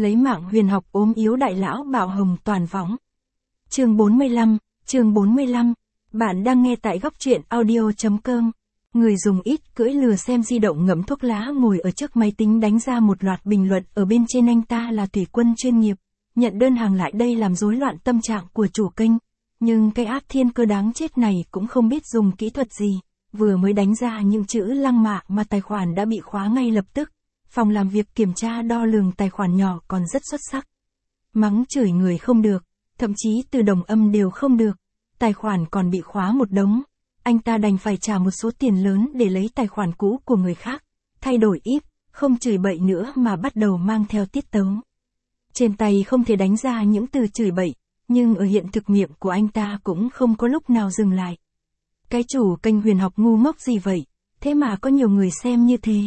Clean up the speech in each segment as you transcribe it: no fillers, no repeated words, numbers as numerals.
lấy mạng huyền học ốm yếu đại lão bạo hồng toàn võng. Chương 45, bạn đang nghe tại góc truyện audio.com. Người dùng ít cưỡi lừa xem di động ngậm thuốc lá ngồi ở trước máy tính đánh ra một loạt bình luận ở bên trên anh ta là thủy quân chuyên nghiệp, nhận đơn hàng lại đây làm rối loạn tâm trạng của chủ kênh. Nhưng cái app thiên cơ đáng chết này cũng không biết dùng kỹ thuật gì, vừa mới đánh ra những chữ lăng mạ mà tài khoản đã bị khóa ngay lập tức. Phòng làm việc kiểm tra đo lường tài khoản nhỏ còn rất xuất sắc. Mắng chửi người không được, thậm chí từ đồng âm đều không được. Tài khoản còn bị khóa một đống. Anh ta đành phải trả một số tiền lớn để lấy tài khoản cũ của người khác, thay đổi íp, không chửi bậy nữa mà bắt đầu mang theo tiết tấu. Trên tay không thể đánh ra những từ chửi bậy, nhưng ở hiện thực miệng của anh ta cũng không có lúc nào dừng lại. Cái chủ kênh huyền học ngu ngốc gì vậy, thế mà có nhiều người xem như thế.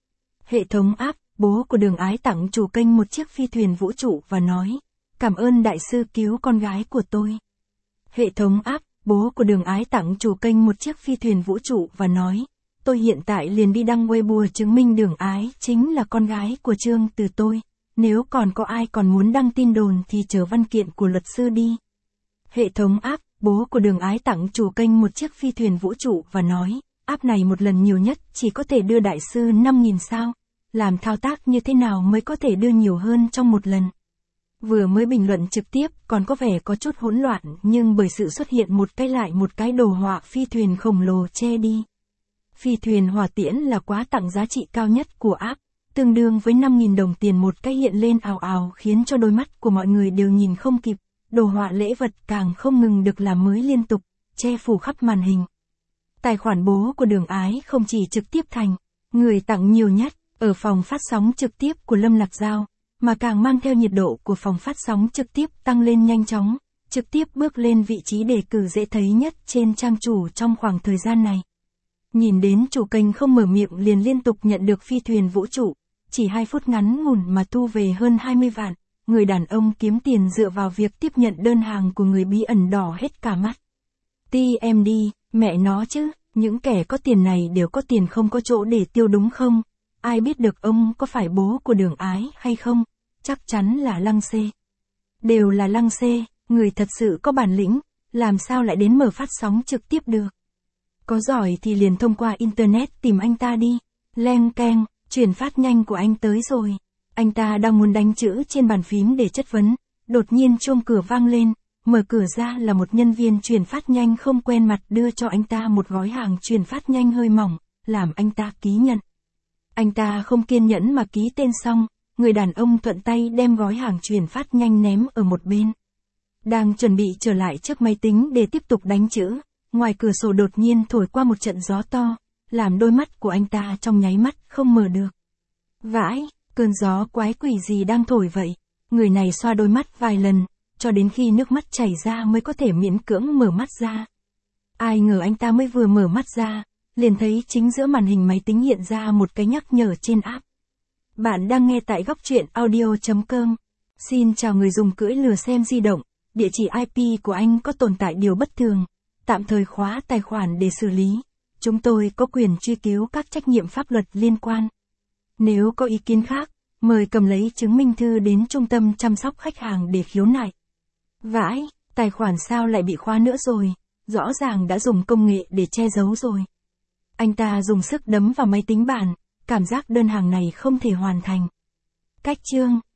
Hệ thống app, bố của Đường Ái tặng chủ kênh một chiếc phi thuyền vũ trụ và nói, cảm ơn đại sư cứu con gái của tôi. Hệ thống app, bố của Đường Ái tặng chủ kênh một chiếc phi thuyền vũ trụ và nói, tôi hiện tại liền đi đăng Weibo chứng minh Đường Ái chính là con gái của Trương Từ tôi. Nếu còn có ai còn muốn đăng tin đồn thì chờ văn kiện của luật sư đi. Hệ thống app, bố của Đường Ái tặng chủ kênh một chiếc phi thuyền vũ trụ và nói, app này một lần nhiều nhất chỉ có thể đưa đại sư 5.000 sao. Làm thao tác như thế nào mới có thể đưa nhiều hơn trong một lần? Vừa mới bình luận trực tiếp còn có vẻ có chút hỗn loạn nhưng bởi sự xuất hiện một cái lại một cái đồ họa phi thuyền khổng lồ che đi. Phi thuyền hỏa tiễn là quà tặng giá trị cao nhất của app, tương đương với 5.000 đồng tiền một cái hiện lên ào ào khiến cho đôi mắt của mọi người đều nhìn không kịp. Đồ họa lễ vật càng không ngừng được làm mới liên tục, che phủ khắp màn hình. Tài khoản bố của Đường Ái không chỉ trực tiếp thành người tặng nhiều nhất ở phòng phát sóng trực tiếp của Lâm Lạc Giao, mà càng mang theo nhiệt độ của phòng phát sóng trực tiếp tăng lên nhanh chóng, trực tiếp bước lên vị trí đề cử dễ thấy nhất trên trang chủ trong khoảng thời gian này. Nhìn đến chủ kênh không mở miệng liền liên tục nhận được phi thuyền vũ trụ, chỉ 2 phút ngắn ngủn mà thu về hơn 20 vạn, người đàn ông kiếm tiền dựa vào việc tiếp nhận đơn hàng của người bí ẩn đỏ hết cả mắt. TMD, mẹ nó chứ, những kẻ có tiền này đều có tiền không có chỗ để tiêu đúng không? Ai biết được ông có phải bố của Đường Ái hay không? Chắc chắn là Lăng C. Đều là Lăng C, người thật sự có bản lĩnh, làm sao lại đến mở phát sóng trực tiếp được? Có giỏi thì liền thông qua internet tìm anh ta đi. Leng keng, chuyển phát nhanh của anh tới rồi. Anh ta đang muốn đánh chữ trên bàn phím để chất vấn, đột nhiên chuông cửa vang lên, mở cửa ra là một nhân viên chuyển phát nhanh không quen mặt đưa cho anh ta một gói hàng chuyển phát nhanh hơi mỏng, làm anh ta ký nhận. Anh ta không kiên nhẫn mà ký tên xong, người đàn ông thuận tay đem gói hàng chuyển phát nhanh ném ở một bên. Đang chuẩn bị trở lại trước máy tính để tiếp tục đánh chữ, ngoài cửa sổ đột nhiên thổi qua một trận gió to, làm đôi mắt của anh ta trong nháy mắt không mở được. Vãi, cơn gió quái quỷ gì đang thổi vậy? Người này xoa đôi mắt vài lần, cho đến khi nước mắt chảy ra mới có thể miễn cưỡng mở mắt ra. Ai ngờ anh ta mới vừa mở mắt ra, liền thấy chính giữa màn hình máy tính hiện ra một cái nhắc nhở trên app. Bạn đang nghe tại góc truyện audio.com. Xin chào người dùng cưỡi lừa xem di động, địa chỉ IP của anh có tồn tại điều bất thường, tạm thời khóa tài khoản để xử lý. Chúng tôi có quyền truy cứu các trách nhiệm pháp luật liên quan. Nếu có ý kiến khác, mời cầm lấy chứng minh thư đến trung tâm chăm sóc khách hàng để khiếu nại. Vãi, tài khoản sao lại bị khóa nữa rồi, rõ ràng đã dùng công nghệ để che giấu rồi. Anh ta dùng sức đấm vào máy tính bàn, cảm giác đơn hàng này không thể hoàn thành. Cách chương,